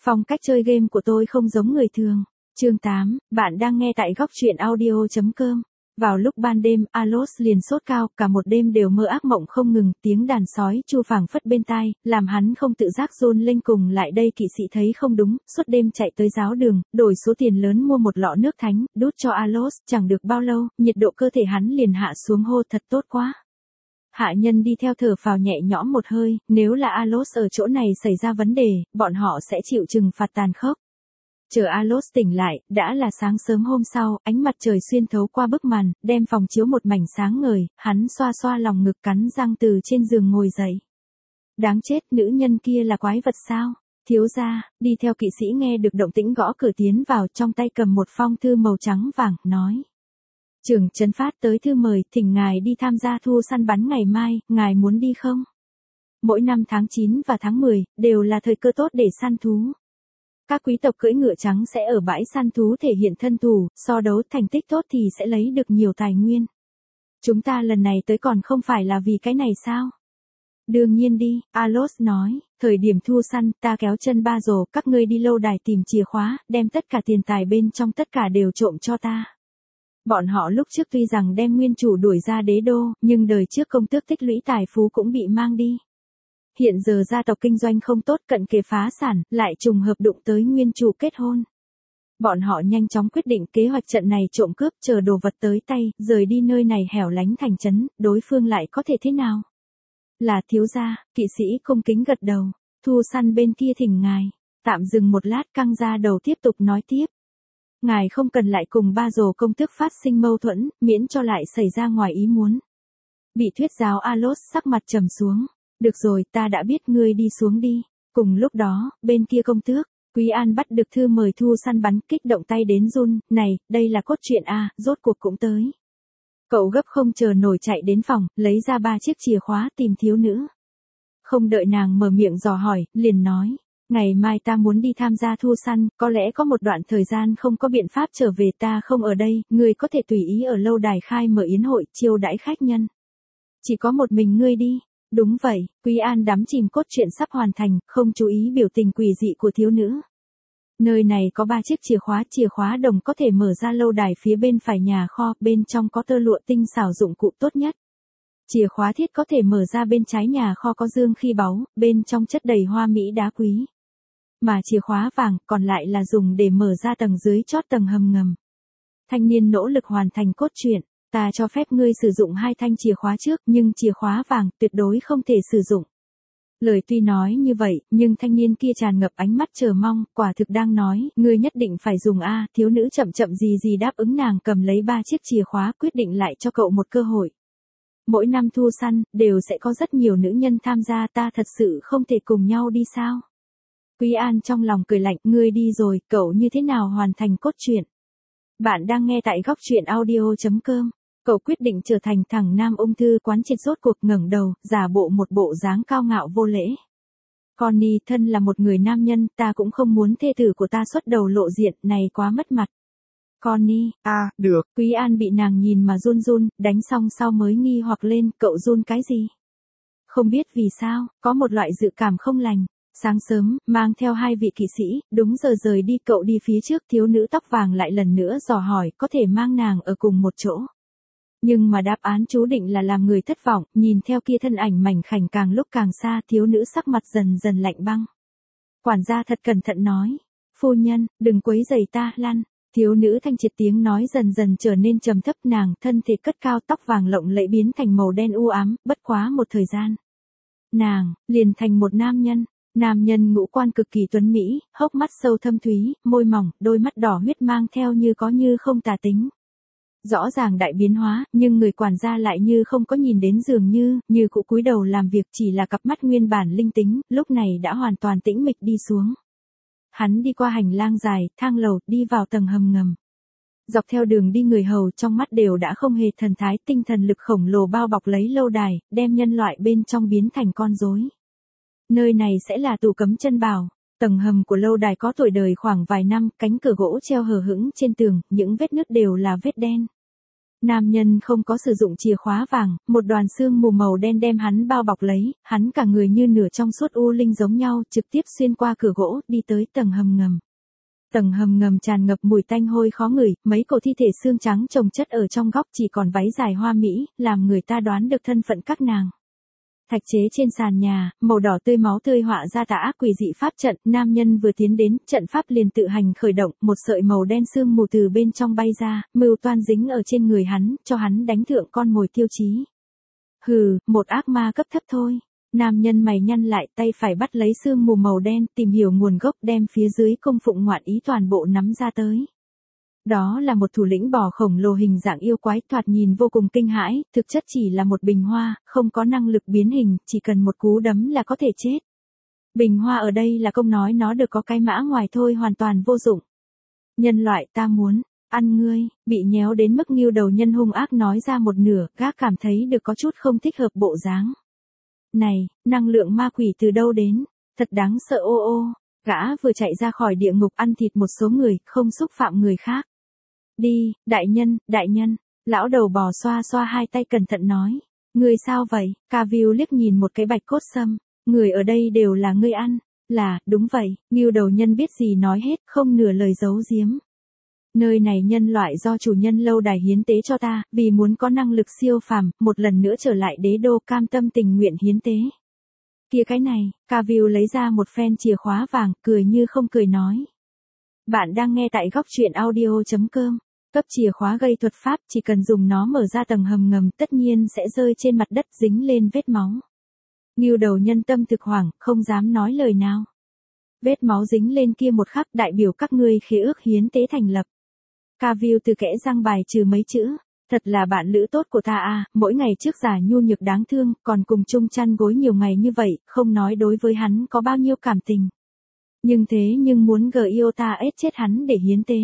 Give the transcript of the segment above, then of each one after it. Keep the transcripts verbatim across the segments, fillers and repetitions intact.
Phong cách chơi game của tôi không giống người thường. Chương tám, bạn đang nghe tại góc truyện audio chấm com. Vào lúc ban đêm, Alos liền sốt cao, cả một đêm đều mơ ác mộng không ngừng, tiếng đàn sói chu phảng phất bên tai, làm hắn không tự giác run lên. Cùng lại đây kỵ sĩ thấy không đúng, suốt đêm chạy tới giáo đường, đổi số tiền lớn mua một lọ nước thánh, đút cho Alos, chẳng được bao lâu, nhiệt độ cơ thể hắn liền hạ xuống, hô thật tốt quá. Hạ nhân đi theo thở phào nhẹ nhõm một hơi, nếu là Alos ở chỗ này xảy ra vấn đề, bọn họ sẽ chịu trừng phạt tàn khốc. Chờ Alos tỉnh lại, đã là sáng sớm hôm sau, ánh mặt trời xuyên thấu qua bức màn, đem phòng chiếu một mảnh sáng ngời, hắn xoa xoa lòng ngực cắn răng từ trên giường ngồi dậy. Đáng chết, nữ nhân kia là quái vật sao? Thiếu gia, đi theo kỵ sĩ nghe được động tĩnh gõ cửa tiến vào, trong tay cầm một phong thư màu trắng vàng, nói. Trưởng trấn phát tới thư mời, thỉnh ngài đi tham gia thu săn bắn ngày mai, ngài muốn đi không? Mỗi năm tháng chín và tháng mười, đều là thời cơ tốt để săn thú. Các quý tộc cưỡi ngựa trắng sẽ ở bãi săn thú thể hiện thân thủ, so đấu thành tích tốt thì sẽ lấy được nhiều tài nguyên. Chúng ta lần này tới còn không phải là vì cái này sao? Đương nhiên đi, Alos nói, thời điểm thu săn, ta kéo chân ba rồ, các ngươi đi lâu đài tìm chìa khóa, đem tất cả tiền tài bên trong tất cả đều trộm cho ta. Bọn họ lúc trước tuy rằng đem nguyên chủ đuổi ra đế đô, nhưng đời trước công tước tích lũy tài phú cũng bị mang đi. Hiện giờ gia tộc kinh doanh không tốt, cận kề phá sản, lại trùng hợp đụng tới nguyên chủ kết hôn. Bọn họ nhanh chóng quyết định kế hoạch trận này trộm cướp, chờ đồ vật tới tay, rời đi nơi này hẻo lánh thành trấn, đối phương lại có thể thế nào? Là thiếu gia, kỵ sĩ cung kính gật đầu, thu săn bên kia thỉnh ngài, tạm dừng một lát, căng ra đầu tiếp tục nói tiếp. Ngài không cần lại cùng ba rồ công tước phát sinh mâu thuẫn, miễn cho lại xảy ra ngoài ý muốn. Bị thuyết giáo Alos sắc mặt trầm xuống. Được rồi, ta đã biết, ngươi đi xuống đi. Cùng lúc đó, bên kia công tước, Quý An bắt được thư mời thu săn bắn, kích động tay đến run, này, đây là cốt truyện a, rốt cuộc cũng tới. Cậu gấp không chờ nổi chạy đến phòng, lấy ra ba chiếc chìa khóa tìm thiếu nữ. Không đợi nàng mở miệng dò hỏi, liền nói, ngày mai ta muốn đi tham gia thu săn, có lẽ có một đoạn thời gian không có biện pháp trở về, ta không ở đây, ngươi có thể tùy ý ở lâu đài khai mở yến hội, chiêu đãi khách nhân. Chỉ có một mình ngươi đi. Đúng vậy, Quý An đắm chìm cốt truyện sắp hoàn thành, không chú ý biểu tình quỷ dị của thiếu nữ. Nơi này có ba chiếc chìa khóa, chìa khóa đồng có thể mở ra lâu đài phía bên phải nhà kho, bên trong có tơ lụa tinh xảo dụng cụ tốt nhất. Chìa khóa thiết có thể mở ra bên trái nhà kho, có dương khi báu, bên trong chất đầy hoa mỹ đá quý. Mà chìa khóa vàng còn lại là dùng để mở ra tầng dưới chót tầng hầm ngầm. Thanh niên nỗ lực hoàn thành cốt truyện. Ta cho phép ngươi sử dụng hai thanh chìa khóa trước, nhưng chìa khóa vàng tuyệt đối không thể sử dụng. Lời tuy nói như vậy, nhưng thanh niên kia tràn ngập ánh mắt chờ mong, quả thực đang nói, ngươi nhất định phải dùng a. Thiếu nữ chậm chậm gì gì đáp ứng, nàng cầm lấy ba chiếc chìa khóa, quyết định lại cho cậu một cơ hội. Mỗi năm thu săn, đều sẽ có rất nhiều nữ nhân tham gia, ta thật sự không thể cùng nhau đi sao? Quý An trong lòng cười lạnh, ngươi đi rồi, cậu như thế nào hoàn thành cốt truyện? Bạn đang nghe tại góc truyện audio chấm com. Cậu quyết định trở thành thằng nam ung thư quán triệt, rốt cuộc ngẩng đầu, giả bộ một bộ dáng cao ngạo vô lễ. Connie, thân là một người nam nhân, ta cũng không muốn thê tử của ta xuất đầu lộ diện, này quá mất mặt. Connie, À, được. Quý An bị nàng nhìn mà run run, đánh xong sau mới nghi hoặc lên, cậu run cái gì? Không biết vì sao, có một loại dự cảm không lành. Sáng sớm, mang theo hai vị kỵ sĩ, đúng giờ rời đi, cậu đi phía trước, thiếu nữ tóc vàng lại lần nữa dò hỏi, có thể mang nàng ở cùng một chỗ. Nhưng mà đáp án chú định là làm người thất vọng, nhìn theo kia thân ảnh mảnh khảnh càng lúc càng xa, thiếu nữ sắc mặt dần dần lạnh băng. Quản gia thật cẩn thận nói, phu nhân, đừng quấy rầy ta, lăn. Thiếu nữ thanh triệt tiếng nói dần dần trở nên trầm thấp, nàng thân thể cất cao, tóc vàng lộng lẫy biến thành màu đen u ám, bất quá một thời gian. Nàng, liền thành một nam nhân. Nam nhân ngũ quan cực kỳ tuấn mỹ, hốc mắt sâu thâm thúy, môi mỏng, đôi mắt đỏ huyết mang theo như có như không tà tính. Rõ ràng đại biến hóa, nhưng người quản gia lại như không có nhìn đến, dường như, như cụ cúi đầu làm việc, chỉ là cặp mắt nguyên bản linh tính, lúc này đã hoàn toàn tĩnh mịch đi xuống. Hắn đi qua hành lang dài, thang lầu, đi vào tầng hầm ngầm. Dọc theo đường đi, người hầu trong mắt đều đã không hề thần thái, tinh thần lực khổng lồ bao bọc lấy lâu đài, đem nhân loại bên trong biến thành con rối. Nơi này sẽ là tù cấm chân bảo. Tầng hầm của lâu đài có tuổi đời khoảng vài năm, cánh cửa gỗ treo hờ hững trên tường, những vết nứt đều là vết đen. Nam nhân không có sử dụng chìa khóa vàng, một đoàn sương mù màu đen đem hắn bao bọc lấy, hắn cả người như nửa trong suốt u linh giống nhau, trực tiếp xuyên qua cửa gỗ, đi tới tầng hầm ngầm. Tầng hầm ngầm tràn ngập mùi tanh hôi khó ngửi, mấy cổ thi thể xương trắng chồng chất ở trong góc, chỉ còn váy dài hoa mỹ, làm người ta đoán được thân phận các nàng. Thạch chế trên sàn nhà, màu đỏ tươi máu tươi họa ra tà ác quỷ dị pháp trận, nam nhân vừa tiến đến, trận pháp liền tự hành khởi động, một sợi màu đen sương mù từ bên trong bay ra, mưu toan dính ở trên người hắn, cho hắn đánh thượng con mồi tiêu chí. Hừ, một ác ma cấp thấp thôi. Nam nhân mày nhăn lại, tay phải bắt lấy sương mù màu đen, tìm hiểu nguồn gốc, đem phía dưới cung phụng ngoạn ý toàn bộ nắm ra tới. Đó là một thủ lĩnh bò khổng lồ hình dạng yêu quái, thoạt nhìn vô cùng kinh hãi, thực chất chỉ là một bình hoa, không có năng lực biến hình, chỉ cần một cú đấm là có thể chết. Bình hoa ở đây là công nói nó được có cái mã ngoài thôi, hoàn toàn vô dụng. Nhân loại, ta muốn ăn ngươi, bị nhéo đến mức Ngưu Đầu Nhân hung ác nói ra một nửa, gác cảm thấy được có chút không thích hợp bộ dáng. Này, năng lượng ma quỷ từ đâu đến, thật đáng sợ ô ô, gã vừa chạy ra khỏi địa ngục ăn thịt một số người, không xúc phạm người khác. Đi, đại nhân, đại nhân, lão đầu bò xoa xoa hai tay cẩn thận nói. Người sao vậy? Cavill liếc nhìn một cái bạch cốt sâm, người ở đây đều là ngươi ăn. Là, đúng vậy, Ngưu Đầu Nhân biết gì nói hết, không nửa lời giấu giếm. Nơi này nhân loại do chủ nhân lâu đài hiến tế cho ta, vì muốn có năng lực siêu phàm, một lần nữa trở lại đế đô, cam tâm tình nguyện hiến tế. Kia cái này, Cavill lấy ra một phen chìa khóa vàng, cười như không cười nói. Bạn đang nghe tại góc truyện audio chấm com. Cấp chìa khóa gây thuật pháp, chỉ cần dùng nó mở ra tầng hầm ngầm, tất nhiên sẽ rơi trên mặt đất dính lên vết máu. Ngưu Đầu Nhân tâm thực hoảng, không dám nói lời nào. Vết máu dính lên kia một khắc, đại biểu các ngươi khế ước hiến tế thành lập. Cavill từ kẽ răng bài trừ mấy chữ. Thật là bạn lữ tốt của ta à, mỗi ngày trước giả nhu nhược đáng thương, còn cùng chung chăn gối nhiều ngày như vậy, không nói đối với hắn có bao nhiêu cảm tình. Nhưng thế nhưng muốn gờ yêu ta ết chết hắn để hiến tế.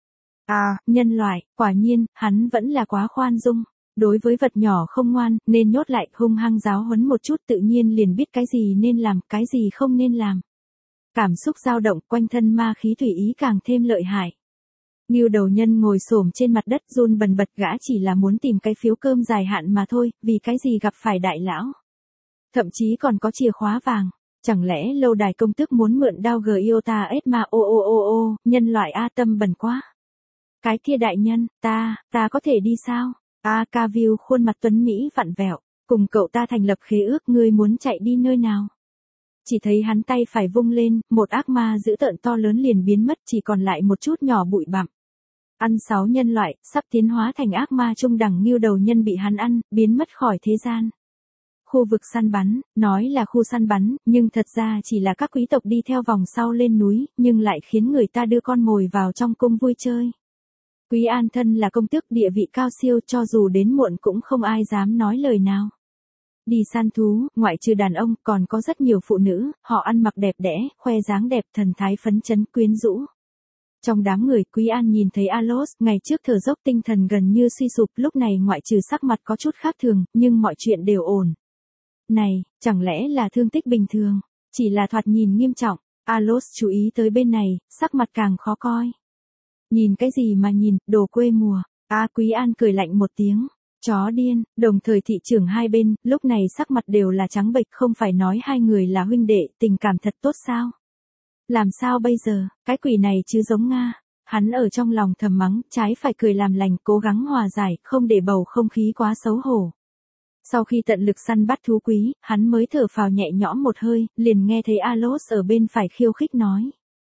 À, nhân loại, quả nhiên, hắn vẫn là quá khoan dung. Đối với vật nhỏ không ngoan, nên nhốt lại, hung hăng giáo huấn một chút, tự nhiên liền biết cái gì nên làm, cái gì không nên làm. Cảm xúc dao động, quanh thân ma khí thủy ý càng thêm lợi hại. Ngưu Đầu Nhân ngồi xổm trên mặt đất run bần bật, gã chỉ là muốn tìm cái phiếu cơm dài hạn mà thôi, vì cái gì gặp phải đại lão. Thậm chí còn có chìa khóa vàng. Chẳng lẽ lâu đài công tước muốn mượn đao gờ yêu ta ết ma ô ô ô ô, nhân loại a tâm bẩn quá. Cái kia đại nhân, ta, ta có thể đi sao? A Cavill khuôn mặt tuấn Mỹ vặn vẹo, cùng cậu ta thành lập khế ước, ngươi muốn chạy đi nơi nào? Chỉ thấy hắn tay phải vung lên, một ác ma dữ tợn to lớn liền biến mất, chỉ còn lại một chút nhỏ bụi bặm. Ăn sáu nhân loại, sắp tiến hóa thành ác ma trung đẳng. Ngưu Đầu Nhân bị hắn ăn, biến mất khỏi thế gian. Khu vực săn bắn, nói là khu săn bắn, nhưng thật ra chỉ là các quý tộc đi theo vòng sau lên núi, nhưng lại khiến người ta đưa con mồi vào trong cung vui chơi. Quý An thân là công tước, địa vị cao siêu, cho dù đến muộn cũng không ai dám nói lời nào. Đi săn thú, ngoại trừ đàn ông, còn có rất nhiều phụ nữ, họ ăn mặc đẹp đẽ, khoe dáng đẹp, thần thái phấn chấn, quyến rũ. Trong đám người, Quý An nhìn thấy Alos, ngày trước thở dốc tinh thần gần như suy sụp, lúc này ngoại trừ sắc mặt có chút khác thường, nhưng mọi chuyện đều ổn. Này, chẳng lẽ là thương tích bình thường, chỉ là thoạt nhìn nghiêm trọng. Alos chú ý tới bên này, sắc mặt càng khó coi. Nhìn cái gì mà nhìn, đồ quê mùa. A à, Quý An cười lạnh một tiếng. Chó điên, đồng thời thị trưởng hai bên, lúc này sắc mặt đều là trắng bệch, không phải nói hai người là huynh đệ, tình cảm thật tốt sao? Làm sao bây giờ, cái quỷ này chứ giống Nga. Hắn ở trong lòng thầm mắng, trái phải cười làm lành, cố gắng hòa giải, không để bầu không khí quá xấu hổ. Sau khi tận lực săn bắt thú quý, hắn mới thở phào nhẹ nhõm một hơi, liền nghe thấy Alos ở bên phải khiêu khích nói.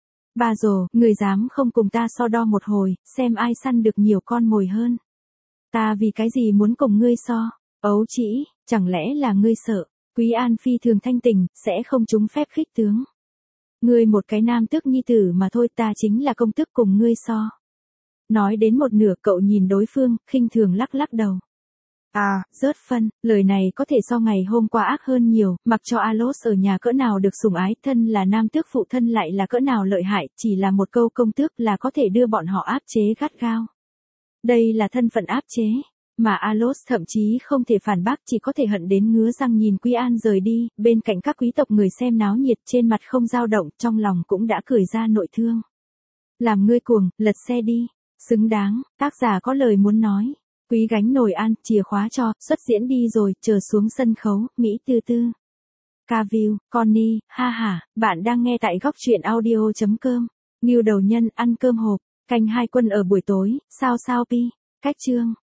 Ba rồ, người dám không cùng ta so đo một hồi, xem ai săn được nhiều con mồi hơn. Ta vì cái gì muốn cùng ngươi so? Ấu trĩ, chẳng lẽ là ngươi sợ? Quý An phi thường thanh tình, sẽ không trúng phép khích tướng. Ngươi một cái nam tước nhi tử mà thôi, ta chính là công tước cùng ngươi so. Nói đến một nửa, cậu nhìn đối phương, khinh thường lắc lắc đầu. À, rớt phân, lời này có thể so ngày hôm qua ác hơn nhiều, mặc cho Alos ở nhà cỡ nào được sủng ái, thân là nam tước phụ thân lại là cỡ nào lợi hại, chỉ là một câu công tước là có thể đưa bọn họ áp chế gắt gao. Đây là thân phận áp chế, mà Alos thậm chí không thể phản bác, chỉ có thể hận đến ngứa răng nhìn Quý An rời đi, bên cạnh các quý tộc người xem náo nhiệt, trên mặt không dao động, trong lòng cũng đã cười ra nội thương. Làm ngươi cuồng, lật xe đi, xứng đáng, tác giả có lời muốn nói. Quý gánh nồi ăn, chìa khóa cho, xuất diễn đi rồi, chờ xuống sân khấu, Mỹ tư tư. Cavill, Connie, ha ha, bạn đang nghe tại góc truyện audio.com. Ngưu đầu nhân, ăn cơm hộp, canh hai quân ở buổi tối, sao sao pi, cách chương.